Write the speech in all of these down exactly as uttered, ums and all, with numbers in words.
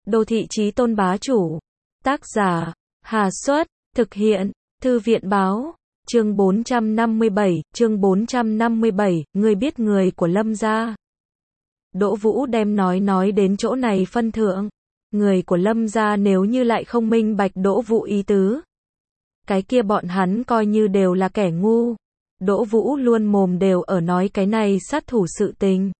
Đô thị chí tôn bá chủ. Tác giả, Hà Xuất, thực hiện, Thư viện báo. Chương bốn trăm năm mươi bảy, chương bốn trăm năm mươi bảy, ngươi biết người của Lâm gia. Đỗ Vũ đem nói nói đến chỗ này phân thượng. Người của Lâm gia nếu như lại không minh bạch Đỗ Vũ ý tứ, cái kia bọn hắn coi như đều là kẻ ngu. Đỗ Vũ luôn mồm đều ở nói cái này sát thủ sự tình.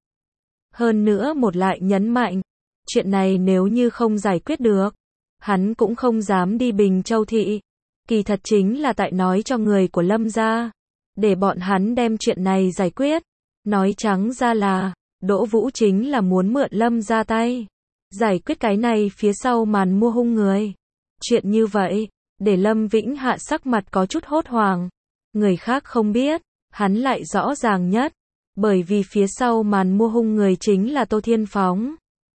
Hơn nữa một lại nhấn mạnh, chuyện này nếu như không giải quyết được, hắn cũng không dám đi Bình Châu thị. Kỳ thật chính là tại nói cho người của Lâm gia, để bọn hắn đem chuyện này giải quyết. Nói trắng ra là, Đỗ Vũ chính là muốn mượn Lâm gia tay, giải quyết cái này phía sau màn mua hung người. Chuyện như vậy, để Lâm Vĩnh Hạ sắc mặt có chút hốt hoảng. Người khác không biết, hắn lại rõ ràng nhất, bởi vì phía sau màn mua hung người chính là Tô Thiên Phóng.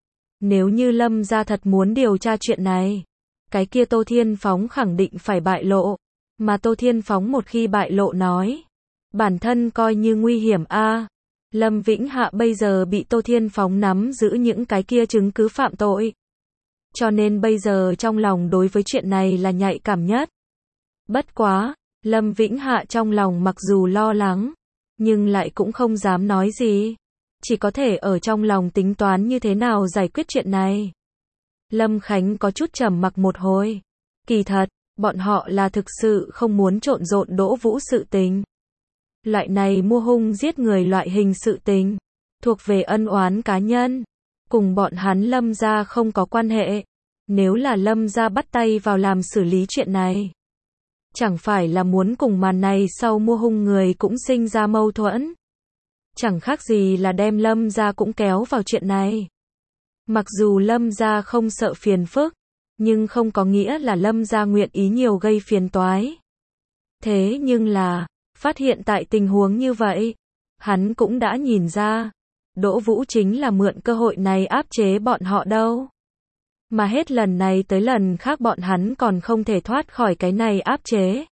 Nếu như Lâm gia thật muốn điều tra chuyện này, cái kia Tô Thiên Phóng khẳng định phải bại lộ, mà Tô Thiên Phóng một khi bại lộ nói, bản thân coi như nguy hiểm a. À, Lâm Vĩnh Hạ bây giờ bị Tô Thiên Phóng nắm giữ những cái kia chứng cứ phạm tội, cho nên bây giờ trong lòng đối với chuyện này là nhạy cảm nhất. Bất quá, Lâm Vĩnh Hạ trong lòng mặc dù lo lắng, nhưng lại cũng không dám nói gì, chỉ có thể ở trong lòng tính toán như thế nào giải quyết chuyện này. Lâm Khánh có chút trầm mặc một hồi. Kỳ thật, bọn họ là thực sự không muốn trộn rộn Đỗ Vũ sự tình. Loại này mua hung giết người loại hình sự tình, thuộc về ân oán cá nhân, cùng bọn hắn Lâm gia không có quan hệ. Nếu là Lâm gia bắt tay vào làm xử lý chuyện này, chẳng phải là muốn cùng màn này sau mua hung người cũng sinh ra mâu thuẫn. Chẳng khác gì là đem Lâm gia cũng kéo vào chuyện này. Mặc dù Lâm gia không sợ phiền phức, nhưng không có nghĩa là Lâm gia nguyện ý nhiều gây phiền toái. Thế nhưng là, phát hiện tại tình huống như vậy, hắn cũng đã nhìn ra, Đỗ Vũ chính là mượn cơ hội này áp chế bọn họ đâu. Mà hết lần này tới lần khác bọn hắn còn không thể thoát khỏi cái này áp chế.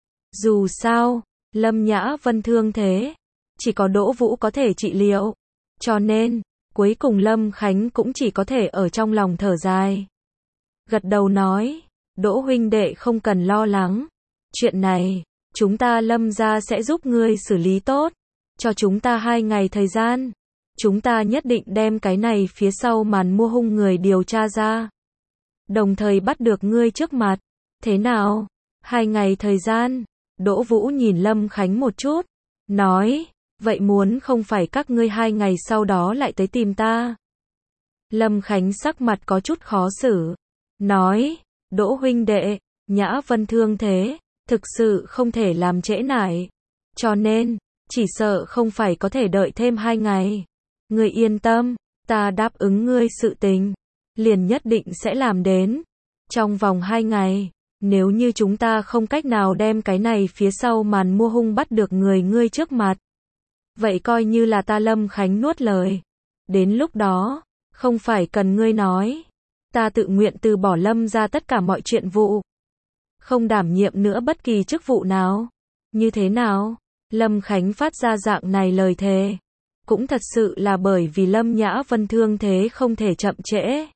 Dù sao, Lâm Nhã Vân thương thế, chỉ có Đỗ Vũ có thể trị liệu, cho nên, cuối cùng Lâm Khánh cũng chỉ có thể ở trong lòng thở dài. Gật đầu nói, Đỗ huynh đệ không cần lo lắng. Chuyện này, chúng ta Lâm gia sẽ giúp ngươi xử lý tốt. Cho chúng ta hai ngày thời gian. Chúng ta nhất định đem cái này phía sau màn mua hung người điều tra ra. Đồng thời bắt được ngươi trước mặt. Thế nào? Hai ngày thời gian. Đỗ Vũ nhìn Lâm Khánh một chút. Nói, vậy muốn không phải các ngươi hai ngày sau đó lại tới tìm ta. Lâm Khánh sắc mặt có chút khó xử. Nói, Đỗ huynh đệ, Nhã Vân thương thế, thực sự không thể làm trễ nải. Cho nên, chỉ sợ không phải có thể đợi thêm hai ngày. Ngươi yên tâm, ta đáp ứng ngươi sự tình, liền nhất định sẽ làm đến. Trong vòng hai ngày, nếu như chúng ta không cách nào đem cái này phía sau màn mua hung bắt được người ngươi trước mặt, vậy coi như là ta Lâm Khánh nuốt lời. Đến lúc đó, không phải cần ngươi nói, ta tự nguyện từ bỏ Lâm ra tất cả mọi chuyện vụ, không đảm nhiệm nữa bất kỳ chức vụ nào. Như thế nào? Lâm Khánh phát ra dạng này lời thề, cũng thật sự là bởi vì Lâm Nhã Vân thương thế không thể chậm trễ.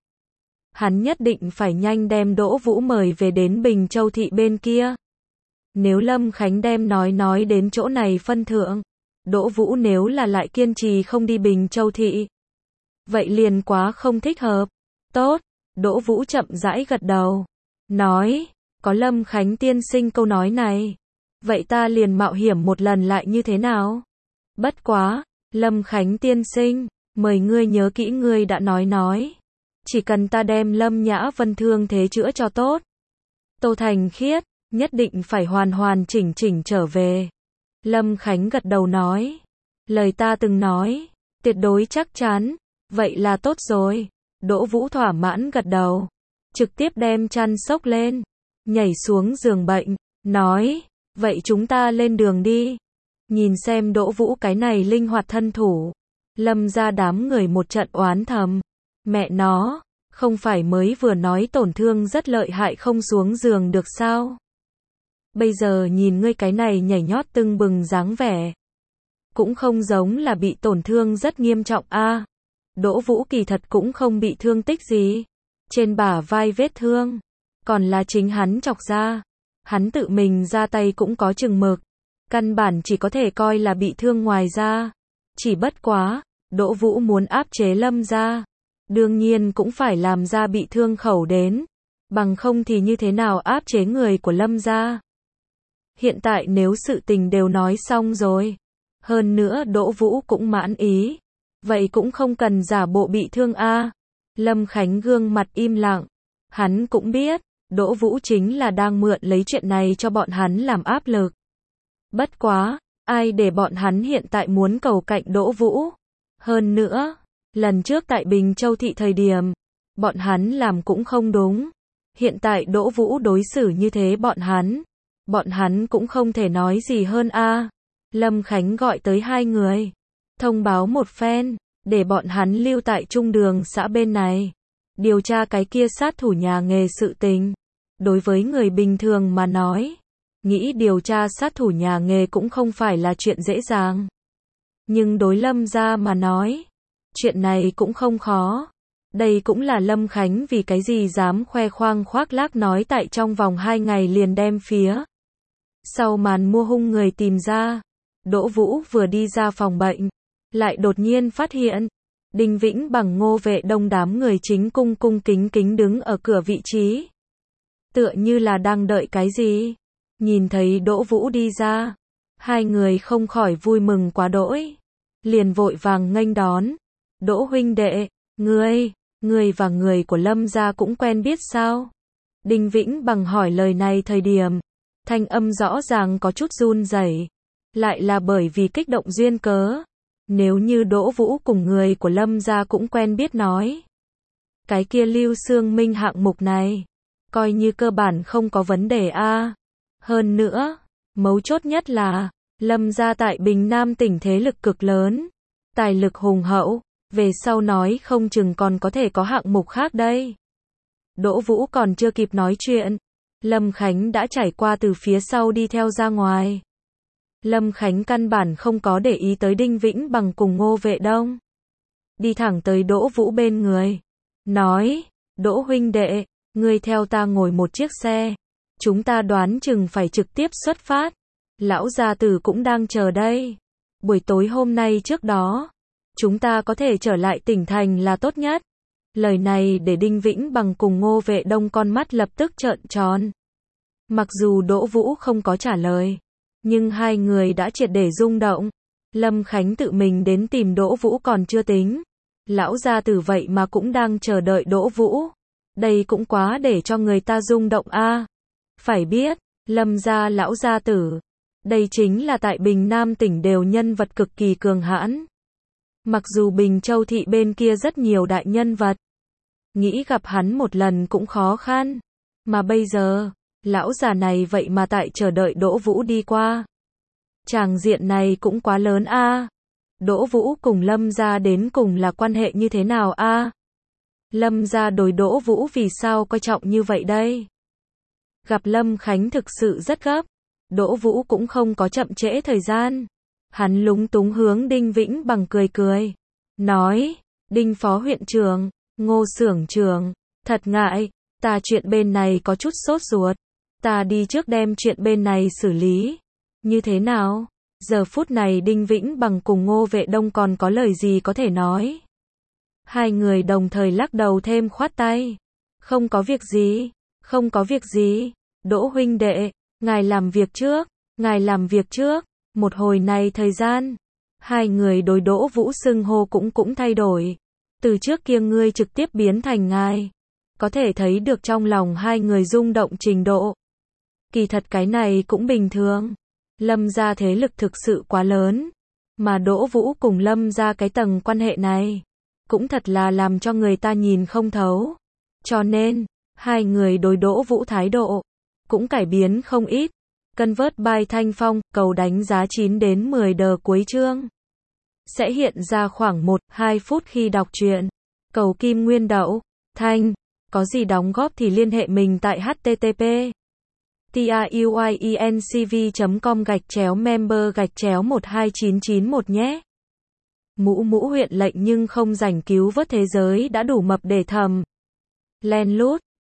Hắn nhất định phải nhanh đem Đỗ Vũ mời về đến Bình Châu thị bên kia. Nếu Lâm Khánh đem nói nói đến chỗ này phân thượng, Đỗ Vũ nếu là lại kiên trì không đi Bình Châu thị, vậy liền quá không thích hợp. Tốt, Đỗ Vũ chậm rãi gật đầu, nói, có Lâm Khánh tiên sinh câu nói này, vậy ta liền mạo hiểm một lần lại như thế nào? Bất quá, Lâm Khánh tiên sinh, mời ngươi nhớ kỹ ngươi đã nói nói, chỉ cần ta đem Lâm Nhã Vân thương thế chữa cho tốt, Tô Thành Khiết nhất định phải hoàn hoàn chỉnh chỉnh trở về. Lâm Khánh gật đầu nói, lời ta từng nói, tuyệt đối chắc chắn, vậy là tốt rồi. Đỗ Vũ thỏa mãn gật đầu, trực tiếp đem chăn xốc lên, nhảy xuống giường bệnh, nói, vậy chúng ta lên đường đi. Nhìn xem Đỗ Vũ cái này linh hoạt thân thủ, Lâm ra đám người một trận oán thầm, mẹ nó, không phải mới vừa nói tổn thương rất lợi hại không xuống giường được sao? Bây giờ nhìn ngươi cái này nhảy nhót tưng bừng dáng vẻ, cũng không giống là bị tổn thương rất nghiêm trọng a. À, Đỗ Vũ kỳ thật cũng không bị thương tích gì, trên bả vai vết thương, còn là chính hắn chọc ra. Hắn tự mình ra tay cũng có chừng mực, căn bản chỉ có thể coi là bị thương ngoài ra. Chỉ bất quá, Đỗ Vũ muốn áp chế Lâm gia, đương nhiên cũng phải làm ra bị thương khẩu đến, bằng không thì như thế nào áp chế người của Lâm gia. Hiện tại nếu sự tình đều nói xong rồi, hơn nữa Đỗ Vũ cũng mãn ý, vậy cũng không cần giả bộ bị thương a. Lâm Khánh gương mặt im lặng, hắn cũng biết, Đỗ Vũ chính là đang mượn lấy chuyện này cho bọn hắn làm áp lực. Bất quá, ai để bọn hắn hiện tại muốn cầu cạnh Đỗ Vũ. Hơn nữa, lần trước tại Bình Châu thị thời điểm, bọn hắn làm cũng không đúng. Hiện tại Đỗ Vũ đối xử như thế bọn hắn, bọn hắn cũng không thể nói gì hơn a. Lâm Khánh gọi tới hai người, thông báo một phen, để bọn hắn lưu tại trung đường xã bên này, điều tra cái kia sát thủ nhà nghề sự tình. Đối với người bình thường mà nói, nghĩ điều tra sát thủ nhà nghề cũng không phải là chuyện dễ dàng. Nhưng đối Lâm gia mà nói, chuyện này cũng không khó. Đây cũng là Lâm Khánh vì cái gì dám khoe khoang khoác lác nói tại trong vòng hai ngày liền đem phía sau màn mua hung người tìm ra. Đỗ Vũ vừa đi ra phòng bệnh, lại đột nhiên phát hiện, Đinh Vĩnh bằng Ngô Vệ Đông đám người chính cung cung kính kính đứng ở cửa vị trí. Tựa như là đang đợi cái gì. Nhìn thấy Đỗ Vũ đi ra, hai người không khỏi vui mừng quá đỗi, liền vội vàng nghênh đón. Đỗ huynh đệ, ngươi, ngươi và người của Lâm gia cũng quen biết sao? Đinh Vĩnh bằng hỏi lời này thời điểm, thanh âm rõ ràng có chút run rẩy, lại là bởi vì kích động duyên cớ. Nếu như Đỗ Vũ cùng người của Lâm gia cũng quen biết nói, cái kia Lưu Xương Minh hạng mục này, coi như cơ bản không có vấn đề a. Hơn nữa, mấu chốt nhất là, Lâm gia tại Bình Nam tỉnh thế lực cực lớn, tài lực hùng hậu, về sau nói không chừng còn có thể có hạng mục khác đây. Đỗ Vũ còn chưa kịp nói chuyện, Lâm Khánh đã trải qua từ phía sau đi theo ra ngoài. Lâm Khánh căn bản không có để ý tới Đinh Vĩnh bằng cùng Ngô Vệ Đông, đi thẳng tới Đỗ Vũ bên người, nói, Đỗ huynh đệ, ngươi theo ta ngồi một chiếc xe, chúng ta đoán chừng phải trực tiếp xuất phát, lão gia tử cũng đang chờ đây. Buổi tối hôm nay trước đó, chúng ta có thể trở lại tỉnh thành là tốt nhất. Lời này để Đinh Vĩnh bằng cùng Ngô Vệ Đông con mắt lập tức trợn tròn. Mặc dù Đỗ Vũ không có trả lời, nhưng hai người đã triệt để rung động. Lâm Khánh tự mình đến tìm Đỗ Vũ còn chưa tính, lão gia tử vậy mà cũng đang chờ đợi Đỗ Vũ. Đây cũng quá để cho người ta rung động a. Phải biết, Lâm gia lão gia tử, đây chính là tại Bình Nam tỉnh đều nhân vật cực kỳ cường hãn. Mặc dù Bình Châu thị bên kia rất nhiều đại nhân vật, nghĩ gặp hắn một lần cũng khó khăn, mà bây giờ, lão già này vậy mà tại chờ đợi Đỗ Vũ đi qua. Tràng diện này cũng quá lớn a. Đỗ Vũ cùng Lâm gia đến cùng là quan hệ như thế nào a? Lâm gia đối Đỗ Vũ vì sao coi trọng như vậy đây? Gặp Lâm Khánh thực sự rất gấp, Đỗ Vũ cũng không có chậm trễ thời gian. Hắn lúng túng hướng Đinh Vĩnh bằng cười cười, nói, Đinh phó huyện trưởng, Ngô xưởng trưởng, thật ngại, ta chuyện bên này có chút sốt ruột, ta đi trước đem chuyện bên này xử lý. Như thế nào? Giờ phút này Đinh Vĩnh bằng cùng Ngô Vệ Đông còn có lời gì có thể nói? Hai người đồng thời lắc đầu thêm khoát tay. Không có việc gì, không có việc gì, Đỗ huynh đệ, ngài làm việc trước, ngài làm việc trước. Một hồi này thời gian, hai người đối Đỗ Vũ xưng hô cũng cũng thay đổi. Từ trước kia ngươi trực tiếp biến thành ngài. Có thể thấy được trong lòng hai người rung động trình độ. Kỳ thật cái này cũng bình thường. Lâm gia thế lực thực sự quá lớn. Mà Đỗ Vũ cùng Lâm gia cái tầng quan hệ này, cũng thật là làm cho người ta nhìn không thấu. Cho nên, hai người đối Đỗ Vũ thái độ, cũng cải biến không ít. Convert by Thanh Phong, cầu đánh giá chín đến mười đờ cuối chương. Sẽ hiện ra khoảng một đến hai phút khi đọc truyện. Cầu Kim Nguyên Đậu, Thanh, có gì đóng góp thì liên hệ mình tại http truyencv chấm com gạch chéo member gạch chéo một hai chín chín một nhé. Mũ mũ huyện lệnh nhưng không rảnh cứu vớt thế giới đã đủ mập để thầm. Len lút.